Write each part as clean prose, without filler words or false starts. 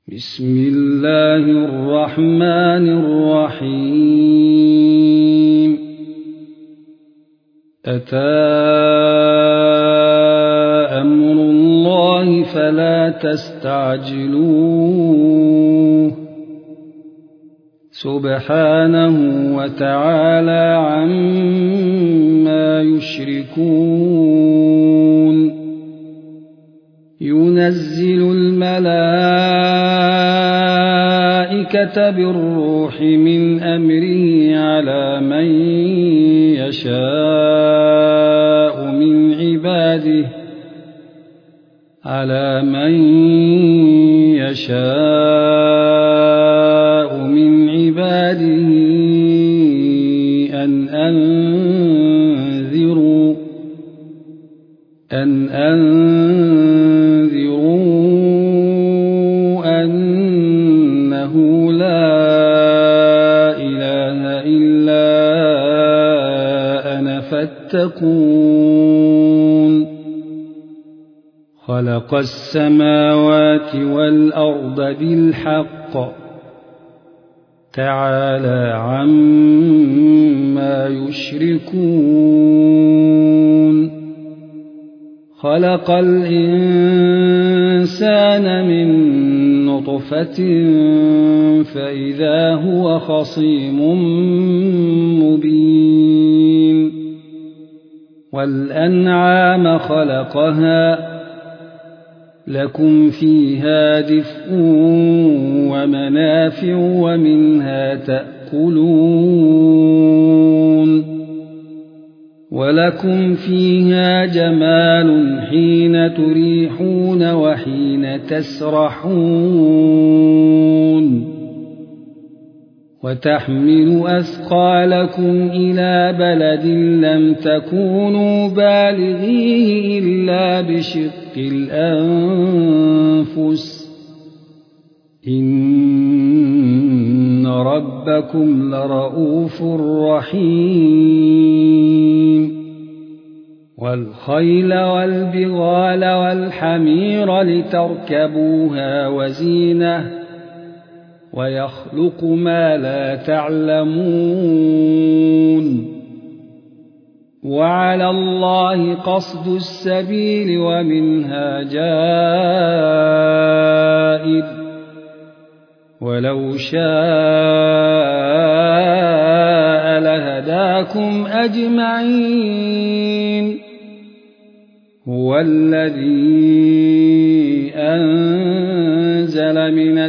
بسم الله الرحمن الرحيم أتى أمر الله فلا تستعجلوه سبحانه وتعالى عما يشركون ينزل الملائكة بالروح من أمره على من يشاء من عباده أن أنذروا أنه لا إله إلا أنا فاتقون خلق السماوات والأرض بالحق تعالى عما يشركون خلق الإنسان من نطفة فإذا هو خصيم مبين والأنعام خلقها لكم فيها دفء ومنافع ومنها تأكلون ولكم فيها جمال حين تريحون وحين تسرحون وتحمل أثقالكم إلى بلد لم تكونوا بالغيه إلا بشق الأنفس إن ربكم لرؤوف رحيم والخيل والبغال والحمير لتركبوها وزينة ويخلق ما لا تعلمون وعلى الله قصد السبيل ومنها جائر ولو شاء لهداكم أجمعين هو الذي أنزل من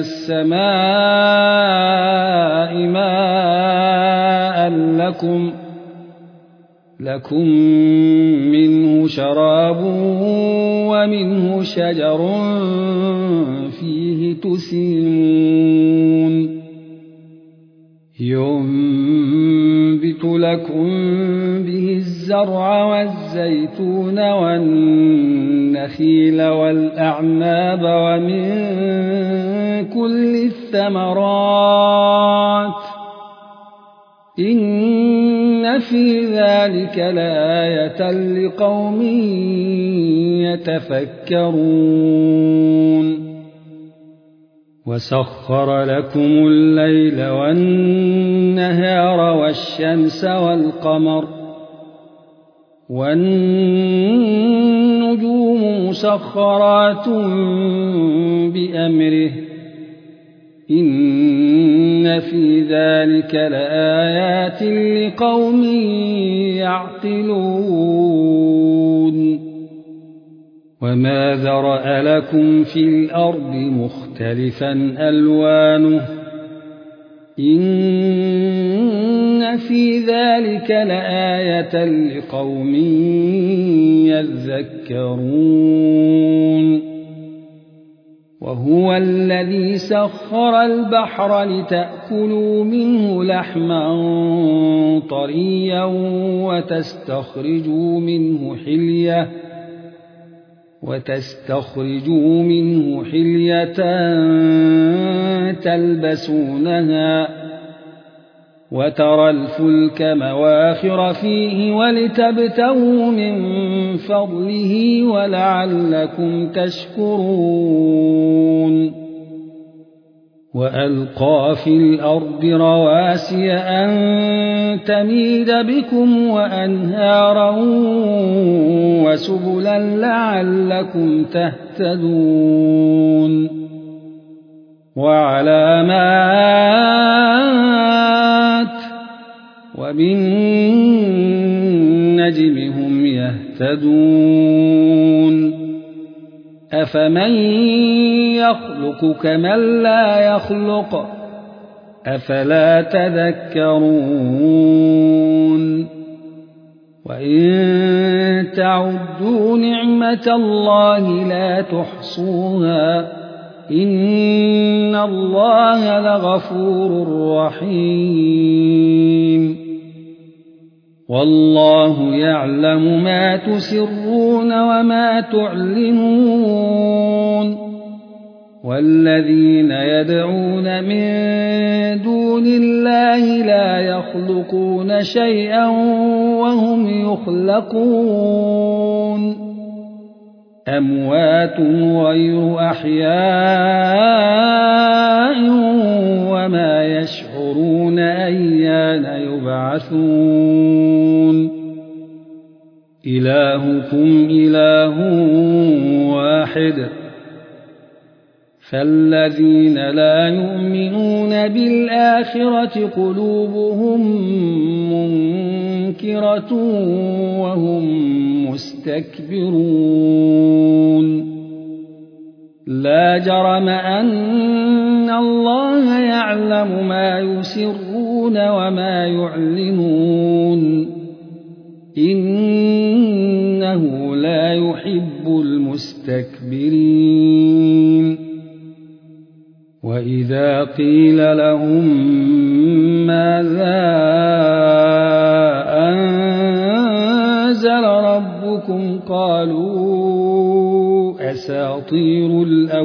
السماء ماء لكم منه شراب ومنه شجر فيه تسيمون ينبت لكم به الزرع والزيتون والنخيل والأعناب ومن كل الثمرات إن في ذلك لآية لقوم يتفكرون وسخر لكم الليل والنهار والشمس والقمر والنجوم مسخرات بأمره إن في ذلك لآيات لقوم يعقلون وما ذرأ لكم في الأرض مختلفا ألوانه إن في ذلك لآية لقوم يذكرون وهو الذي سخر البحر لتأكلوا منه لحما طريا وتستخرجوا منه حلية تلبسونها وترى الفلك مواخر فيه ولتبتغوا من فضله ولعلكم تشكرون وألقى في الأرض رواسي أن تميد بكم وأنهارا وسبلا لعلكم تهتدون وعلامات وبالنجم هم يهتدون أفمن يخلق كمن لا يخلق أفلا تذكرون وإن تعدوا نعمة الله لا تحصوها إن الله لغفور رحيم والله يعلم ما تسرون وما تعلنون والذين يدعون من دون الله لا يخلقون شيئا وهم يخلقون أموات غير أحياء وما يشعرون أيان يبعثون إلهكم إله واحد فالذين لا يؤمنون بالآخرة قلوبهم منكرة وهم مستكبرون لا جرم أن الله يعلم ما يسرون وما يعلنون إنه لا يحب المستكبرين وإذا قيل لهم ماذا أنزل ربكم قالوا أساطير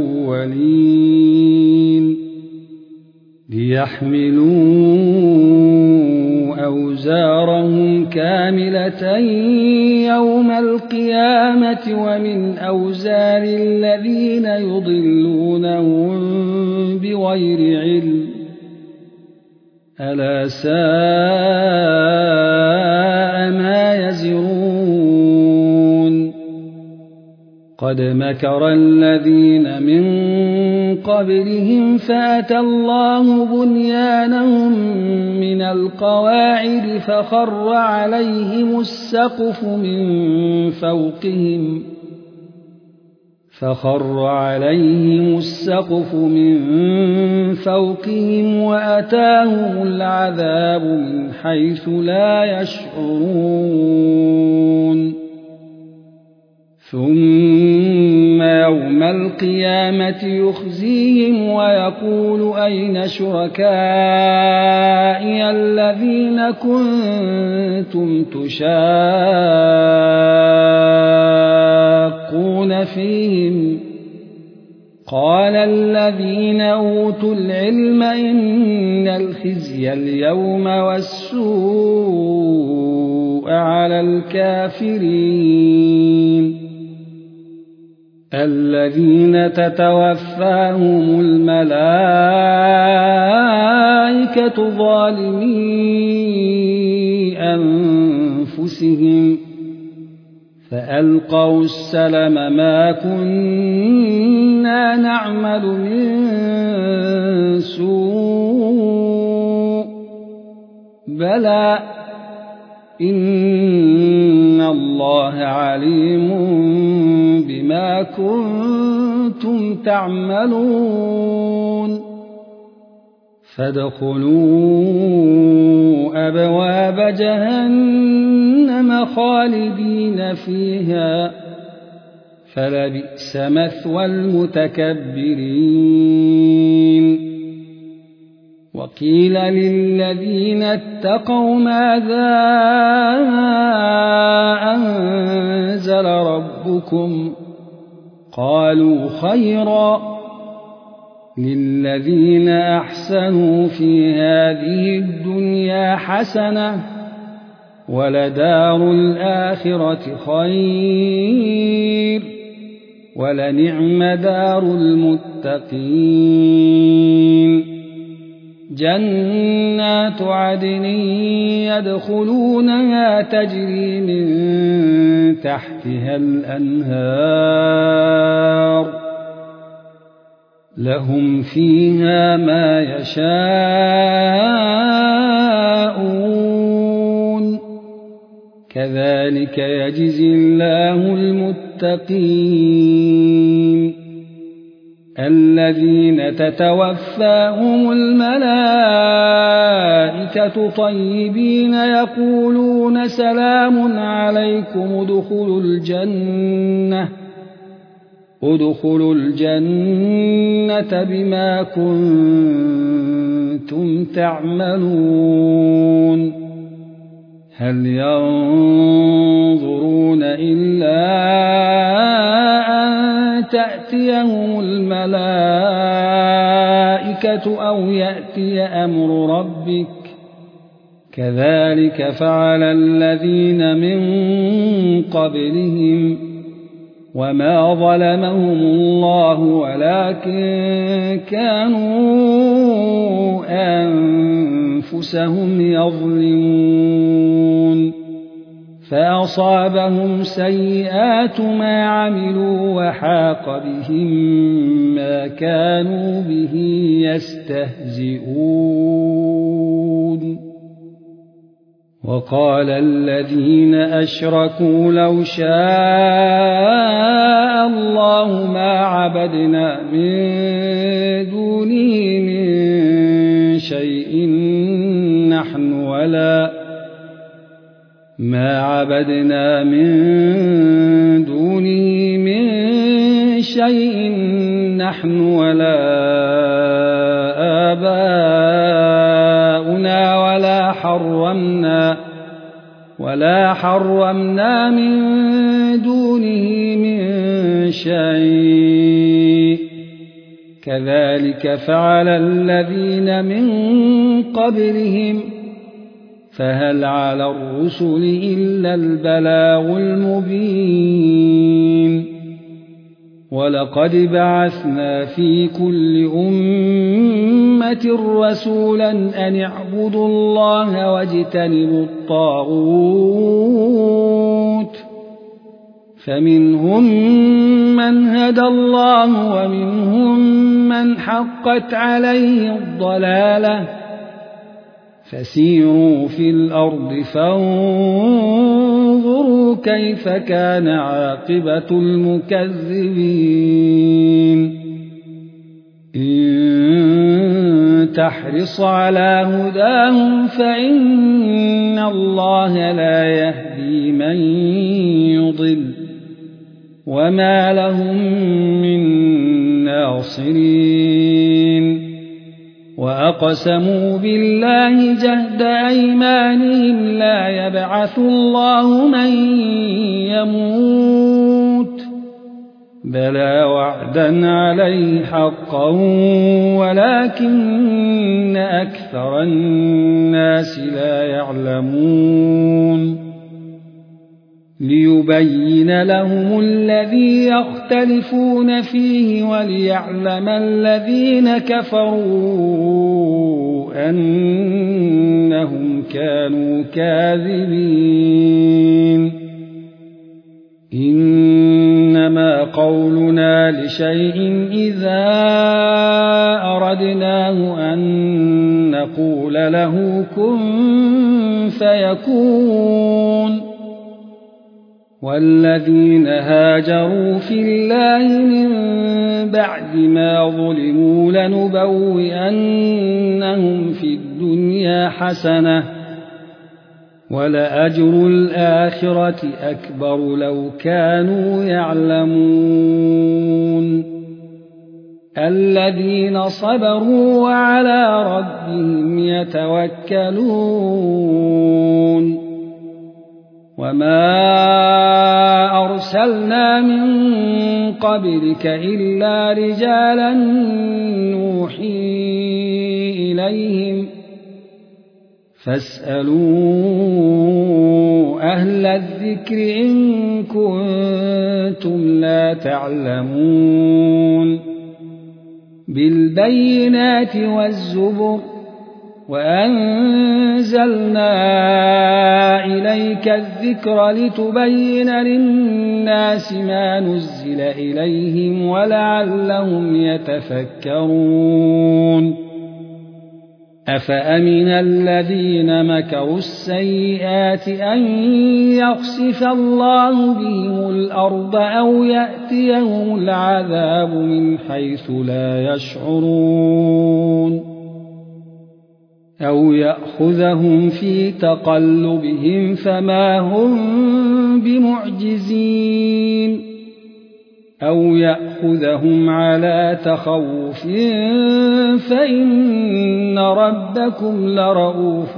الأولين ليحملوا أوزارهم كاملة يوم القيامة ومن أوزار الذين يضلونهم بغير علم ألا ساء ما يزرون قد مكر الذين من قبلهم فأتى الله بنيانهم من القواعد فخر عليهم السقف من فوقهم وأتاهم العذاب من حيث لا يشعرون ثم يوم القيامة يخزيهم ويقول أين شركائي الذين كنتم تشاقون فيهم قال الذين أوتوا العلم إن الخزي اليوم والسوء على الكافرين الذين تتوفاهم الملائكة ظالمي أنفسهم فألقوا السلم ما كنا نعمل من سوء بلى إن الله عليم بما كنتم تعملون فادخلوا أبواب جهنم خالدين فيها فلبئس مثوى المتكبرين وقيل للذين اتقوا ماذا أنزل ربكم قالوا خيرا للذين أحسنوا في هذه الدنيا حسنة ولدار الآخرة خير ولنعم دار المتقين جنات عدن يدخلونها تجري من تحتها الأنهار لهم فيها ما يشاءون كذلك يجزي الله المتقين الذين تتوفاهم الملائكة طيبين يقولون سلام عليكم ادخلوا الجنة بما كنتم تعملون هل ينظرون إلا أن تأتيهم الملائكة أو يأتي أمر ربك كذلك فعل الذين من قبلهم وما ظلمهم الله ولكن كانوا أنفسهم يظلمون فأصابهم سيئات ما عملوا وحاق بهم ما كانوا به يستهزئون وقال الذين أشركوا لو شاء الله ما عبدنا من دونه من شيء نحن ولا آباؤنا ولا حرمنا من دونه من شيء كذلك فعل الذين من قبلهم فهل على الرسل إلا البلاغ المبين ولقد بعثنا في كل أمة رسولا أن اعبدوا الله واجتنبوا الطاغوت فمنهم من هدى الله ومنهم من حقت عليه الضلالة فسيروا في الأرض فانظروا كيف كان عاقبة المكذبين إن تحرص على هداهم فإن الله لا يهدي من يضل وما لهم من ناصرين وأقسموا بالله جهد أيمانهم لا يبعث الله من يموت بلى وعدا عليه حقا ولكن أكثر الناس لا يعلمون ليبين لهم الذي يختلفون فيه وليعلم الذين كفروا أنهم كانوا كاذبين إنما قولنا لشيء إذا أردناه أن نقول له كن فيكون والذين هاجروا في الله من بعد ما ظلموا لنبوئنهم في الدنيا حسنة ولأجر الآخرة أكبر لو كانوا يعلمون الذين صبروا وعلى ربهم يتوكلون وما أرسلنا من قبلك إلا رجالا نوحي إليهم فاسألوا أهل الذكر إن كنتم لا تعلمون بالبينات والزبر وأنزلنا إليك الذكر لتبين للناس ما نزل إليهم ولعلهم يتفكرون أفأمن الذين مكروا السيئات أن يخسف الله بهم الأرض أو يأتيهم العذاب من حيث لا يشعرون أو يأخذهم في تقلبهم فما هم بمعجزين أو يأخذهم على تخوف فإن ربكم لرءوف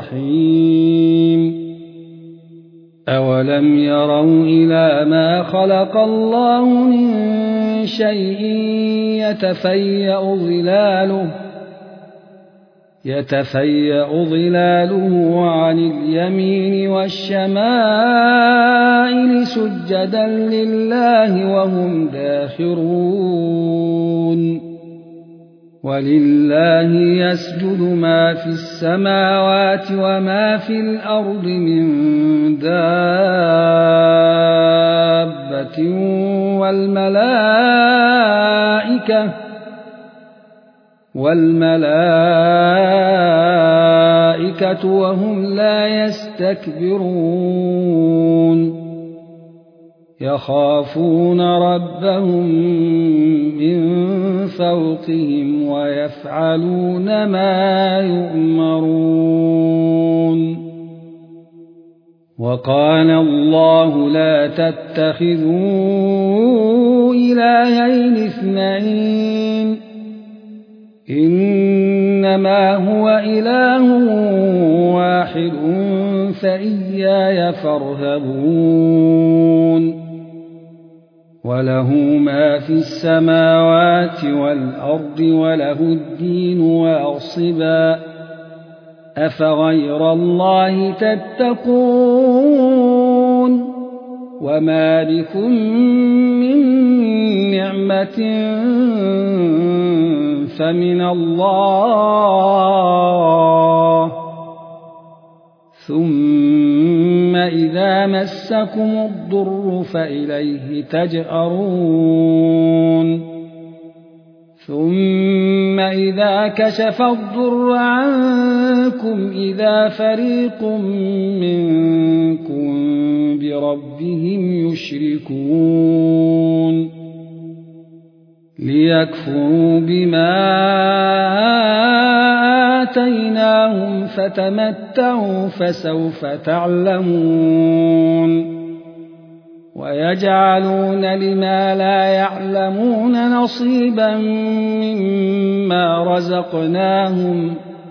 رحيم أولم يروا إلى ما خلق الله من شيء يتفيأ ظلاله عن اليمين والشمائل سجدا لله وهم داخرون ولله يسجد ما في السماوات وما في الأرض من دابة والملائكة وهم لا يستكبرون يخافون ربهم من فوقهم ويفعلون ما يؤمرون وقال الله لا تتخذوا إلهين اثنين إنما هو إله واحد فإياي فارهبون وله ما في السماوات والأرض وله الدين واصبا أفغير الله تتقون وما بكم من نعمة فمن الله ثم إذا مسكم الضر فإليه تجأرون ثم إذا كشف الضر عنكم إذا فريق منكم بربهم يشركون ليكفروا بما آتيناهم فتمتعوا فسوف تعلمون ويجعلون لما لا يعلمون نصيبا مما رزقناهم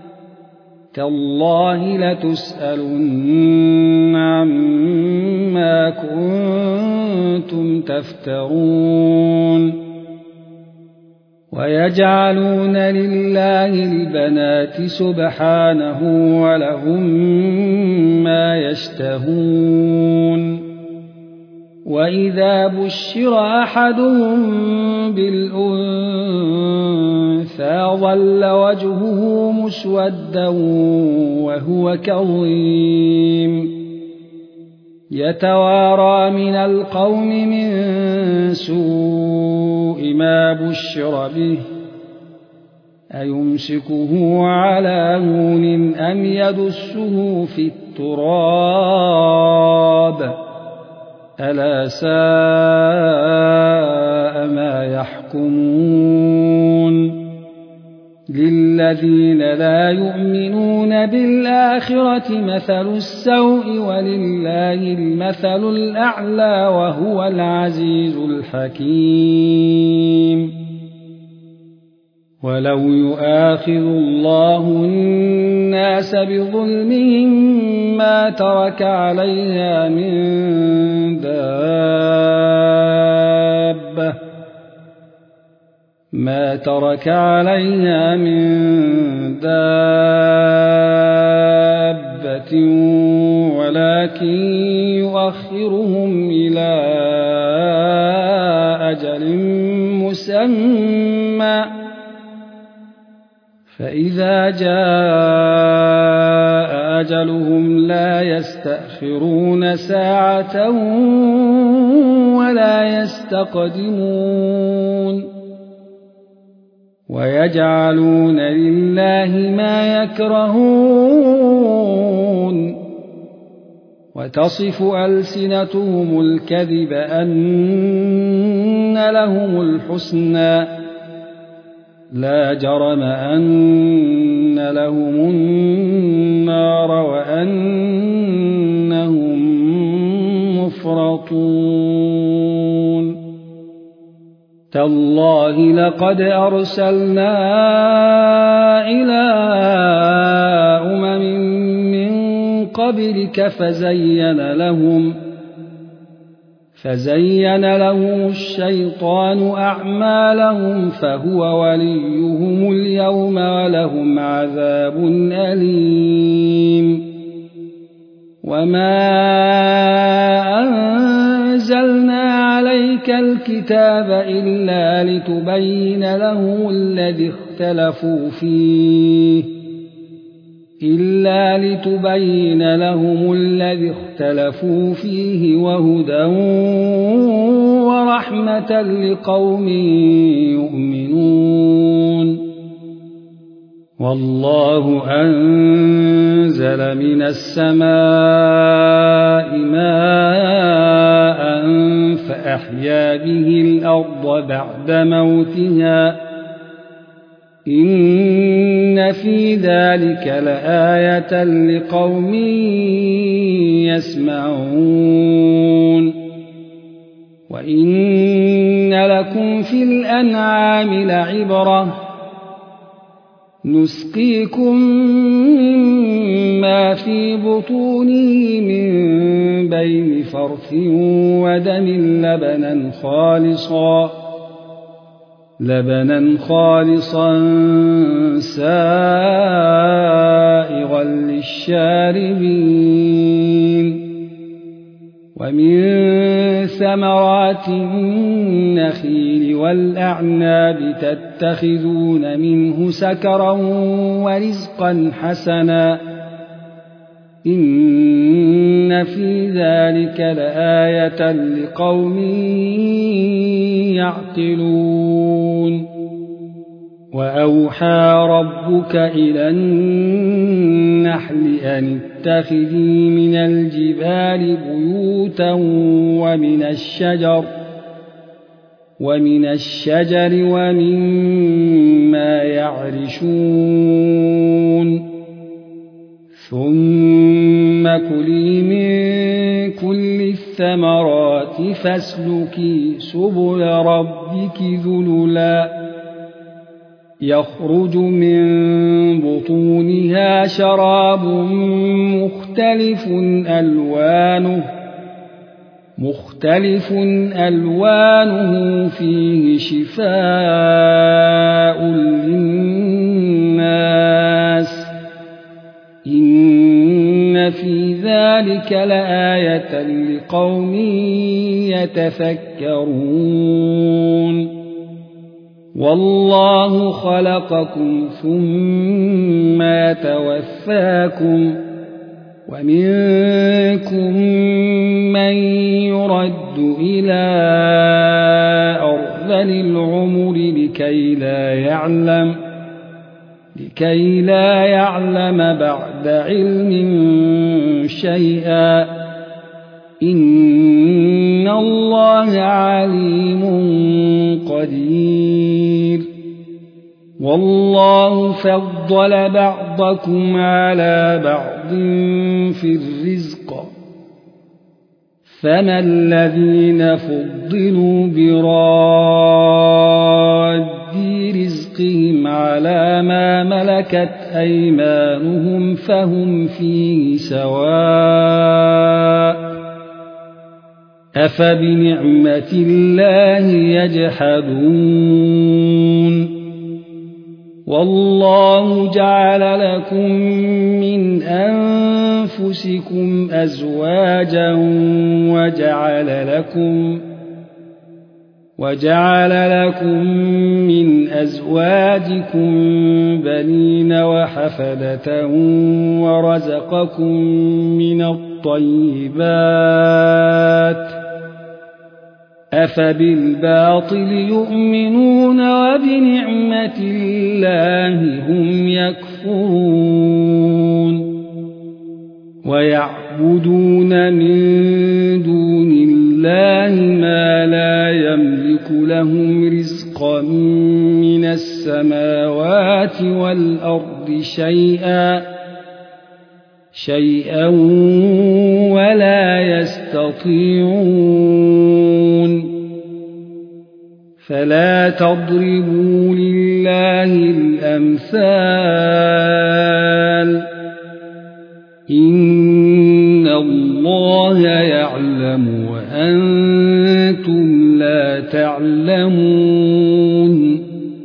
تالله لتسألن عما كنتم تفترون ويجعلون لله البنات سبحانه ولهم ما يشتهون وإذا بشر أحدهم بالأنثى ظل وجهه مسودا وهو كظيم يتوارى من القوم من سوء ما بشر به أيمسكه على هون أم يدسه في التراب ألا ساء ما يحكمون للذين لا يؤمنون بالآخرة مثل السوء ولله المثل الأعلى وهو العزيز الحكيم ولو يؤاخذ الله الناس بظلمهم ما ترك عليها من دابة ولكن يؤخرهم إلى أجل مسمى فإذا جاء أجلهم لا يستأخرون ساعة ولا يستقدمون ويجعلون لله ما يكرهون وتصف ألسنتهم الكذب أن لهم الحسنى لا جرم أن لهم النار وأنهم مفرطون تالله لقد أرسلنا إلى من قبلك فزين لهم الشيطان أعمالهم فهو وليهم اليوم ولهم عذاب أليم وما أنزلنا عليك الكتاب إلا لتبين لهم الذي اختلفوا فيه وهدى ورحمة لقوم يؤمنون والله أنزل من السماء ماء فأحيا به الأرض بعد موتها إن في ذلك لآية لقوم يسمعون وإن لكم في الأنعام لعبرة نسقيكم مما في بطونه من بين فرث ودم لبنا خالصا سائغا للشاربين ومن ثمرات النخيل والأعناب تتخذون منه سكرا ورزقا حسنا إن في ذلك لآية لقوم يعقلون وأوحى ربك إلى النحل أن اتخذي من الجبال بيوتا ومن الشجر ومما يعرشون ثم كلي من كل الثمرات فاسلكي سبل ربك ذللا يخرج من بطونها شراب مختلف ألوانه فيه شفاء للناس إن في ذلك لآية لقوم يتفكرون والله خلقكم ثم يتوفاكم ومنكم من يرد إلى أرذل العمر لكي لا يعلم بعد علم شيئا إن الله عليم قدير والله فضل بعضكم على بعض في الرزق فما الذين فضلوا براد رزقهم على ما ملكت أيمانهم فهم فيه سواء أفبنعمة الله يجحدون والله جعل لكم من أنفسكم وجعل لكم من أزواجكم بنين وحفدة ورزقكم من الطيبات أفبالباطل يؤمنون وبنعمة الله هم يكفرون ويعبدون من دون الله ما لا يملك لهم رزقا من السماوات والأرض شيئا ولا يستطيعون فلا تضربوا لله الأمثال إن الله يعلم وأنتم لا تعلمون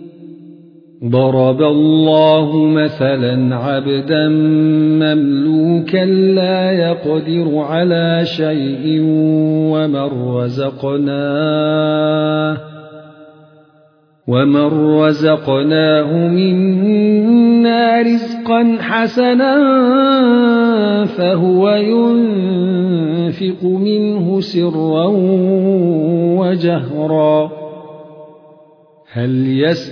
ضرب الله مثلا عبدا مملوكا لا يقدر على شيء ومن رزقناه منا رزقا حسنا فهو ينفق منه سرا وجهرا هل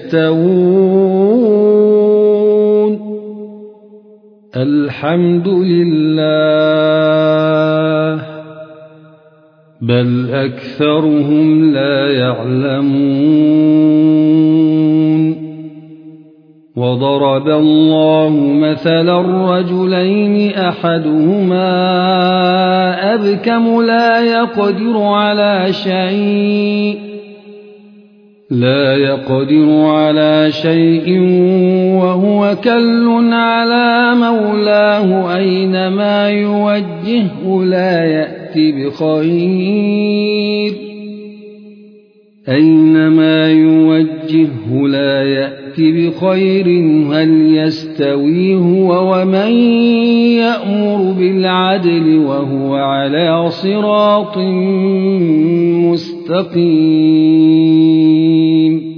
يستوون الحمد لله بل أكثرهم لا يعلمون وضرب الله مثلا رجلين أحدهما أبكم لا يقدر على شيء وهو كل على مولاه أينما يوجهه لا يأت بخير هل يستوي هو ومن يأمر بالعدل وهو على صراط مستقيم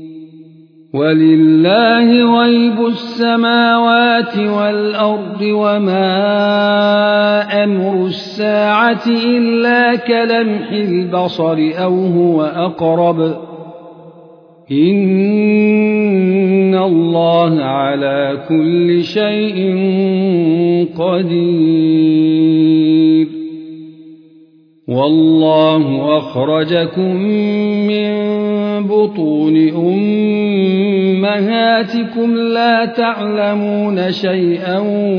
ولله غيب السماوات والأرض وما أمر الساعة إلا كلمح البصر أو هو أقرب إن الله على كل شيء قدير والله أخرجكم من بطون أمهاتكم لا تعلمون شيئا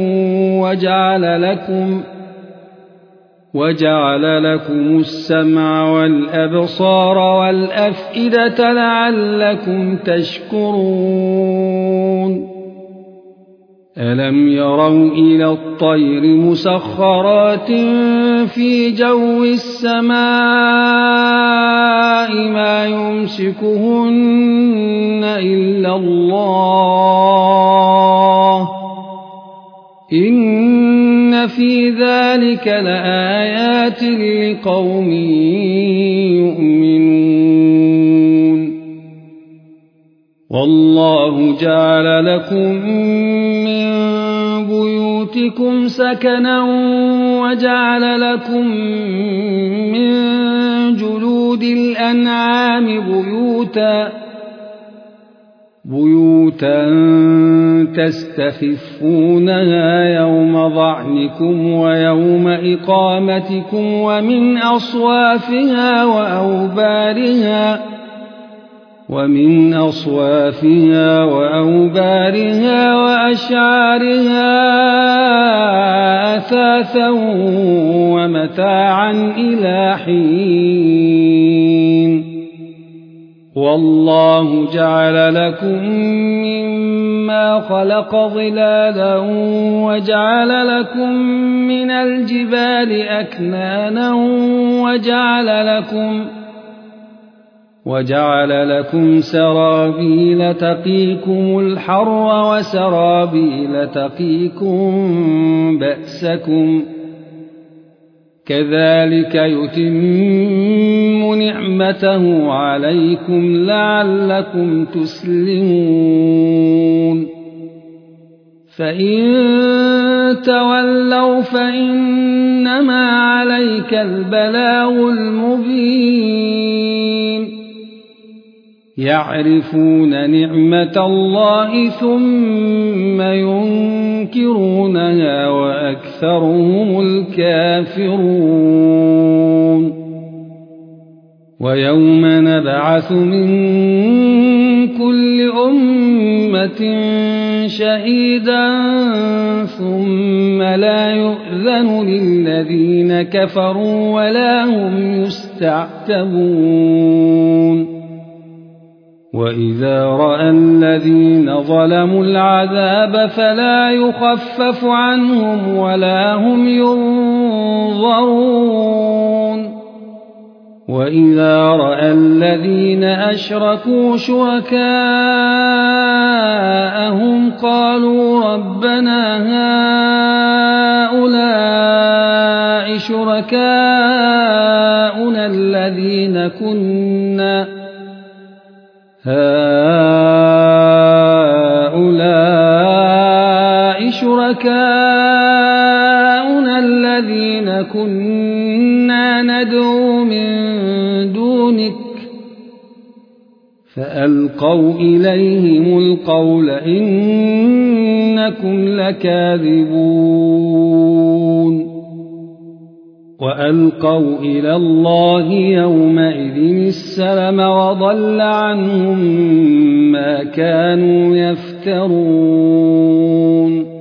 وجعل لكم السمع والأبصار والأفئدة لعلكم تشكرون ألم يروا إلى الطير مسخرات في جو السماء ما يمسكهن إلا الله إن في ذلك لآيات لقوم يؤمنون والله جعل لكم من بيوتكم سكنا وجعل لكم من جلود الأنعام بيوتا تستخفونها يوم ضعنكم ويوم إقامتكم ومن أصوافها وأوبارها وأشعارها أثاثا ومتاعا إلى حين والله جعل لكم مما خلق ظلالا وجعل لكم من الجبال أكنانا وجعل لكم سرابيل تقيكم الحر وسرابيل تقيكم بأسكم كذلك يتم نعمته عليكم لعلكم تسلمون فإن تولوا فإنما عليك البلاغ المبين يعرفون نعمة الله ثم ينكرونها وأكثرهم الكافرون ويوم نبعث من كل أمة شهيدا ثم لا يؤذن للذين كفروا ولا هم يستعتبون وإذا رأى الذين ظلموا العذاب فلا يخفف عنهم ولا هم ينظرون وإذا رأى الذين أشركوا شركاءهم قالوا ربنا هؤلاء شركاؤنا الذين كنا ندعو من دونك فألقوا إليهم القول إنكم لكاذبون وألقوا إلى الله يومئذ السلم وضل عنهم ما كانوا يفترون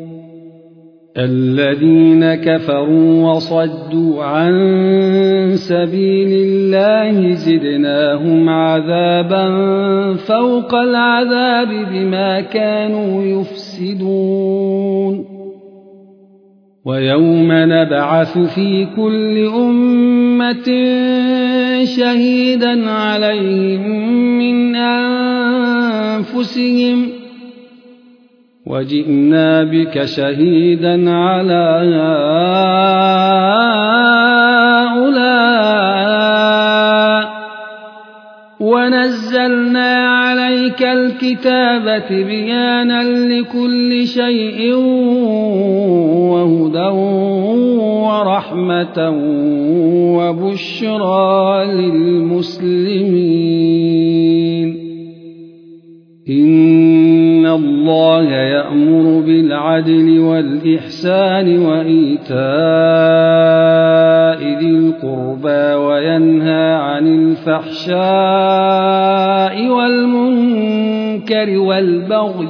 الذين كفروا وصدوا عن سبيل الله زدناهم عذابا فوق العذاب بما كانوا يفسدون ويوم نبعث في كل أمة شهيدا عليهم من أنفسهم وجئنا بك شهيدا على هؤلاء ونزلنا عليك الكتاب بيانا لكل شيء وهدى ورحمة وبشرى للمسلمين إن الله يأمر بالعدل والإحسان وإيتاء ذي القربى وينهى عن الفحشاء والمنكر والبغي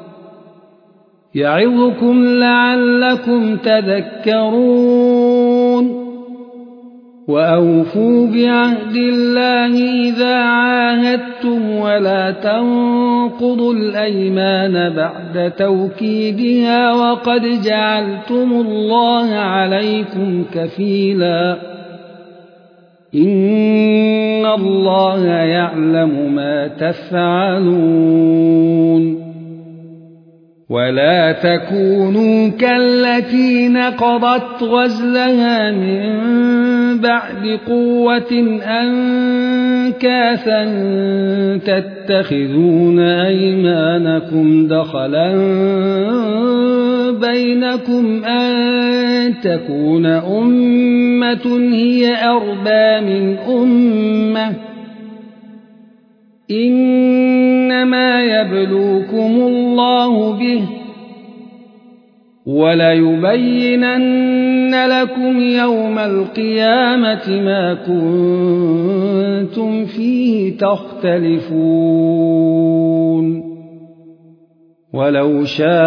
يعظكم لعلكم تذكرون وأوفوا بعهد الله إذا عاهدتم ولا تنقضوا الأيمان بعد توكيدها وقد جعلتم الله عليكم كفيلا إن الله يعلم ما تفعلون ولا تكونوا كالتي نقضت غزلها من بعد قوة أنكاثا تتخذون أيمانكم دخلا بينكم أن تكون أمة هي أربى من أمة إنما يبلوكم الله به وليبينن لكم يوم القيامة ما كنتم فيه تختلفون ولو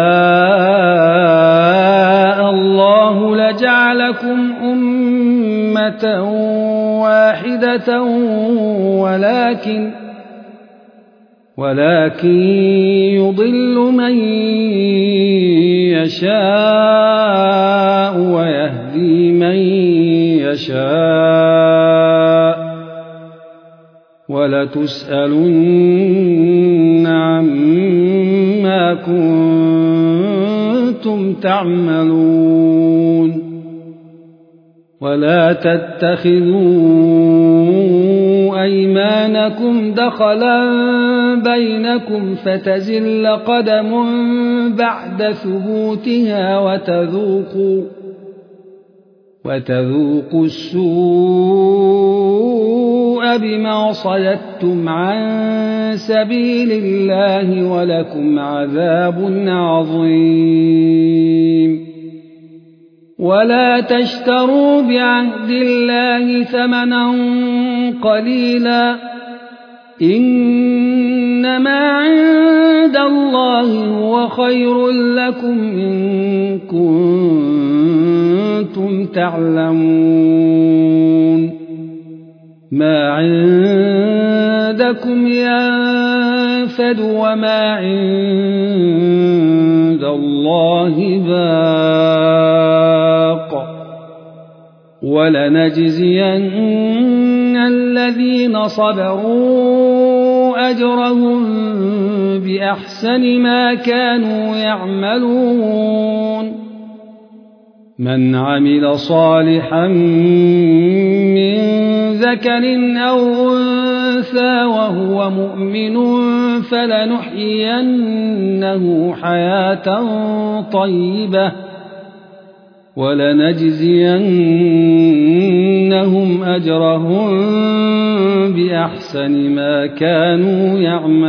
شاء الله لجعلكم أمة واحدة ولكن يضل من يشاء ويهدي من يشاء ولتسألن عما كنتم تعملون ولا تتخذوا أيمانكم دخلا بينكم فتزل قدم بعد ثبوتها وتذوقوا السوء بما صددتم عن سبيل الله ولكم عذاب عظيم. ولا تشتروا بعهد الله ثمنا قليلا إنما عند الله هو خير لكم إن كنتم تعلمون. ما عندكم ينفد وما عند الله باق ولنجزين الذين صبروا أجرهم بأحسن ما كانوا يعملون. من عمل صالحا من ذكر أو أنثى وهو مؤمن فلنحيينه حياة طيبة ولنجزينهم أجرهم بأحسن ما كانوا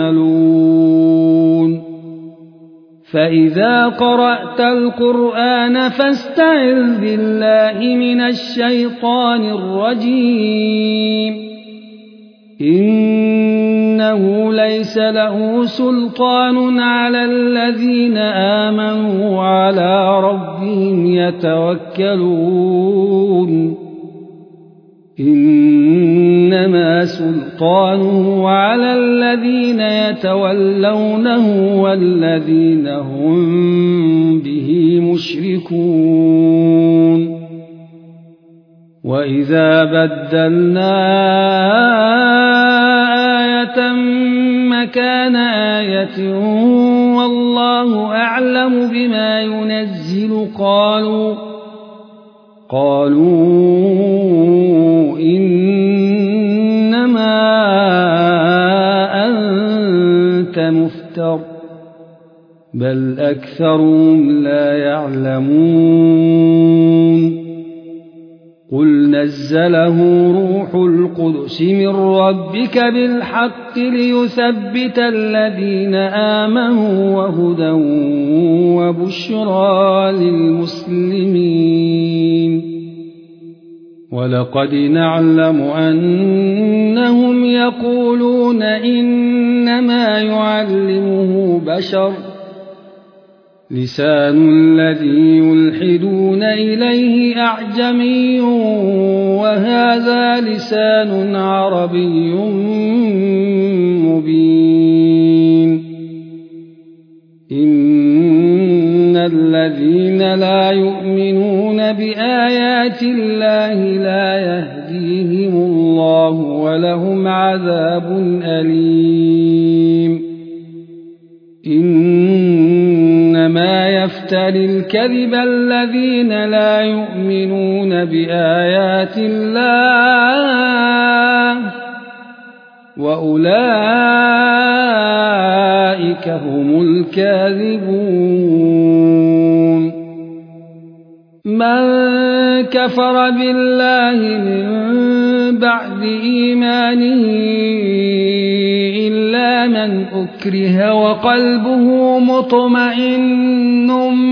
يعملون. فإذا قرأت القرآن فاستعذ بالله من الشيطان الرجيم إنه ليس له سلطان على الذين آمنوا وعلى ربهم يتوكلون. إنما سلطانه على الذين يتولونه والذين هم به مشركون. وإذا بدلنا آية مكان آية والله أعلم بما ينزل قالوا إنما أنت مفتر بل أكثرهم لا يعلمون. قل نزله روح القدس من ربك بالحق ليثبت الذين آمنوا وهدى وبشرى للمسلمين. ولقد نعلم أنهم يقولون إنما يعلمه بشر لسان الذي يلحدون إليه أعجمي وهذا لسان عربي مبين. إن الذين لا يؤمنون بآيات الله لا يهديهم الله ولهم عذاب أليم. إنما يفتري الكذب الذين لا يؤمنون بآيات الله وأولئك هم الكاذبون. من كفر بالله من بعد إيمانه إلا من أكره وقلبه مطمئن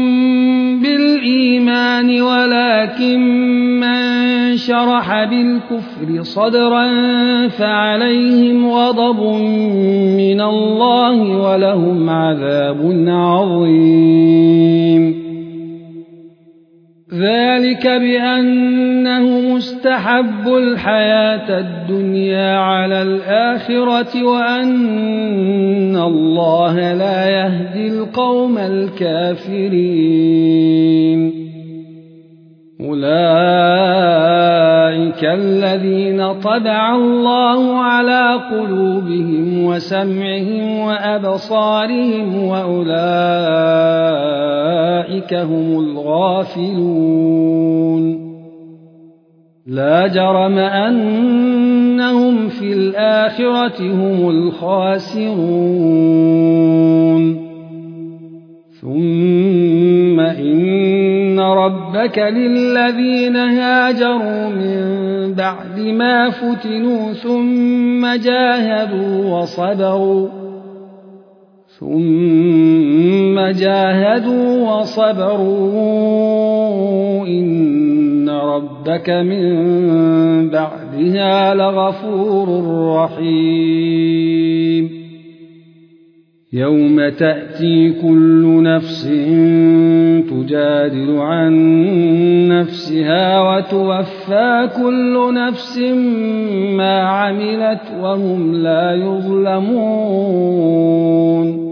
بالإيمان ولكن من شرح بالكفر صدرا فعليهم غضب من الله ولهم عذاب عظيم. ذلك بأنه مستحب الحياة الدنيا على الآخرة وأن الله لا يهدي القوم الكافرين. أولئك الذين طبع الله على قلوبهم وسمعهم وأبصارهم وأولئك هم الغافلون. لا جرم أنهم في الآخرة هم الخاسرون ثم إن ربك للذين هاجروا من بعد ما فتنوا ثم جاهدوا وصبروا إن ربك من بعدها لغفور رحيم يوم تأتي كل نفس تجادل عن نفسها وتوفى كل نفس ما عملت وهم لا يظلمون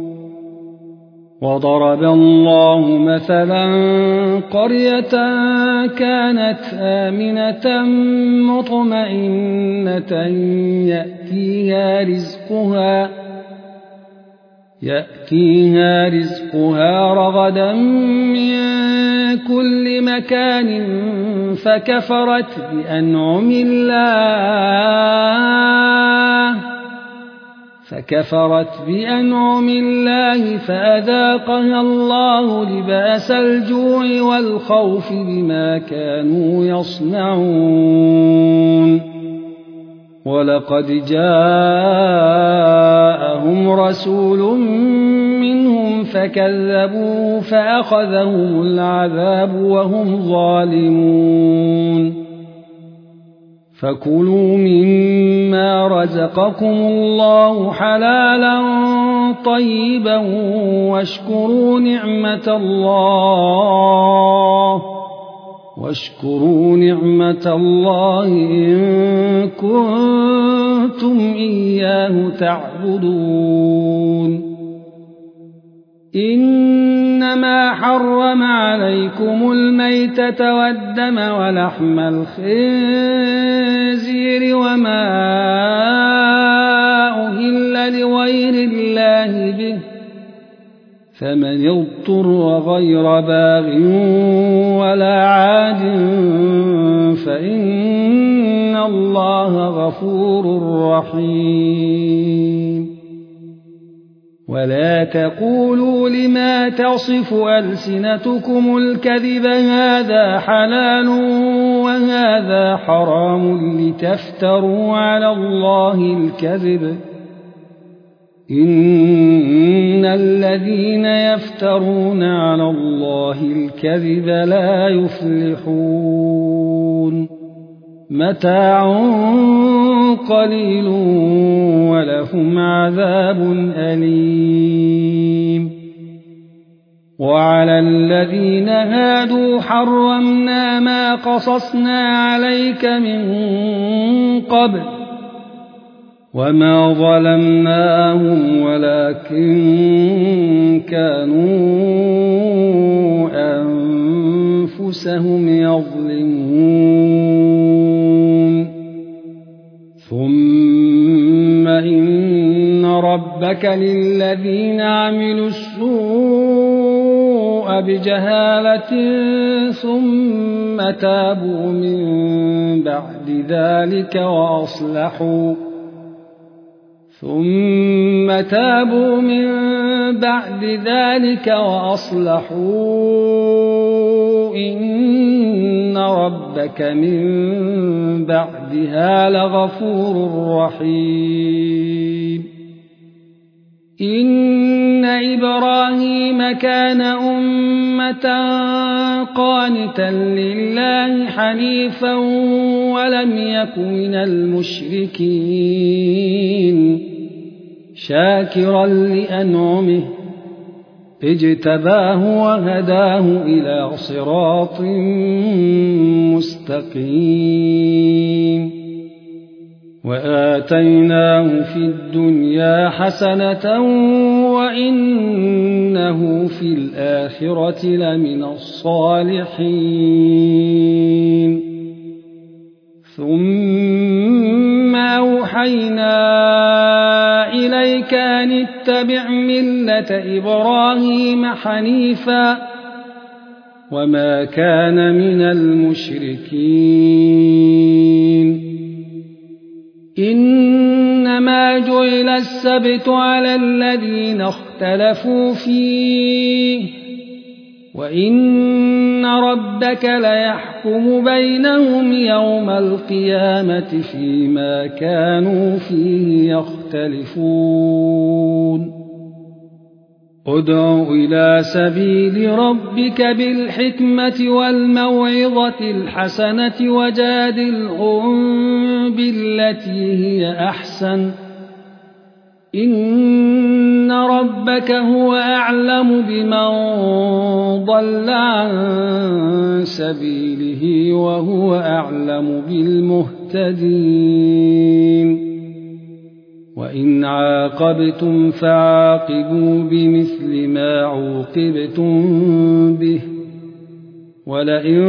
وضرب الله مثلا قرية كانت آمنة مطمئنة يأتيها رزقها رغدا من كل مكان فكفرت بأنعم الله فأذاقها الله لباس الجوع والخوف بما كانوا يصنعون ولقد جاءهم رسول منهم فكذبوه فأخذهم العذاب وهم ظالمون فكلوا مما رزقكم الله حلالا طيبا واشكروا نعمة الله إن كنتم إياه تعبدون إنما حرم عليكم الميتة والدم ولحم الخنزير وما أهل لغير الله به فمن اضطر غير باغ ولا عاد فإن الله غفور رحيم ولا تقولوا لما تصف ألسنتكم الكذب هذا حلال وهذا حرام لتفتروا على الله الكذب إن الذين يفترون على الله الكذب لا يفلحون متاع قليل ولهم عذاب أليم وعلى الذين هادوا حرمنا ما قصصنا عليك من قبل وما ظلمناهم ولكن كانوا أنفسهم يظلمون ثم إن ربك للذين عملوا السوء بجهالة ثم تابوا من بعد ذلك وأصلحوا إن ربك من بعدها لغفور رحيم إن إبراهيم كان أمة قانتا لله حنيفا ولم يك من المشركين شاكرا لأنعمه اجتباه وهداه إلى صراط مستقيم وآتيناه في الدنيا حسنة وإنه في الآخرة لمن الصالحين ثم أوحينا إليك أن اتبع ملة إبراهيم حنيفا وما كان من المشركين إنما جعل السبت على الذين اختلفوا فيه وإن ربك ليحكم بينهم يوم القيامة فيما كانوا فيه يختلفون ادع إلى سبيل ربك بالحكمة والموعظة الحسنة وجادلهم بالتي هي أحسن إن ربك هو أعلم بمن ضل عن سبيله وهو أعلم بالمهتدين وإن عاقبتم فعاقبوا بمثل ما عوقبتم به ولئن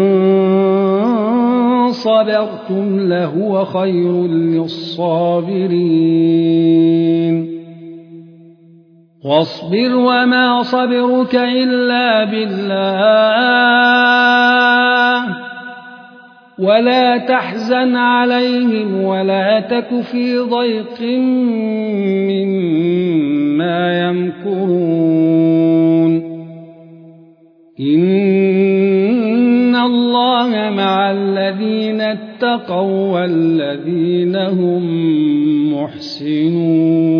صبرتم لهو خير للصابرين واصبر وما صبرك إلا بالله ولا تحزن عليهم ولا تك في ضيق مما يمكرون إن الله مع الذين اتقوا والذين هم محسنون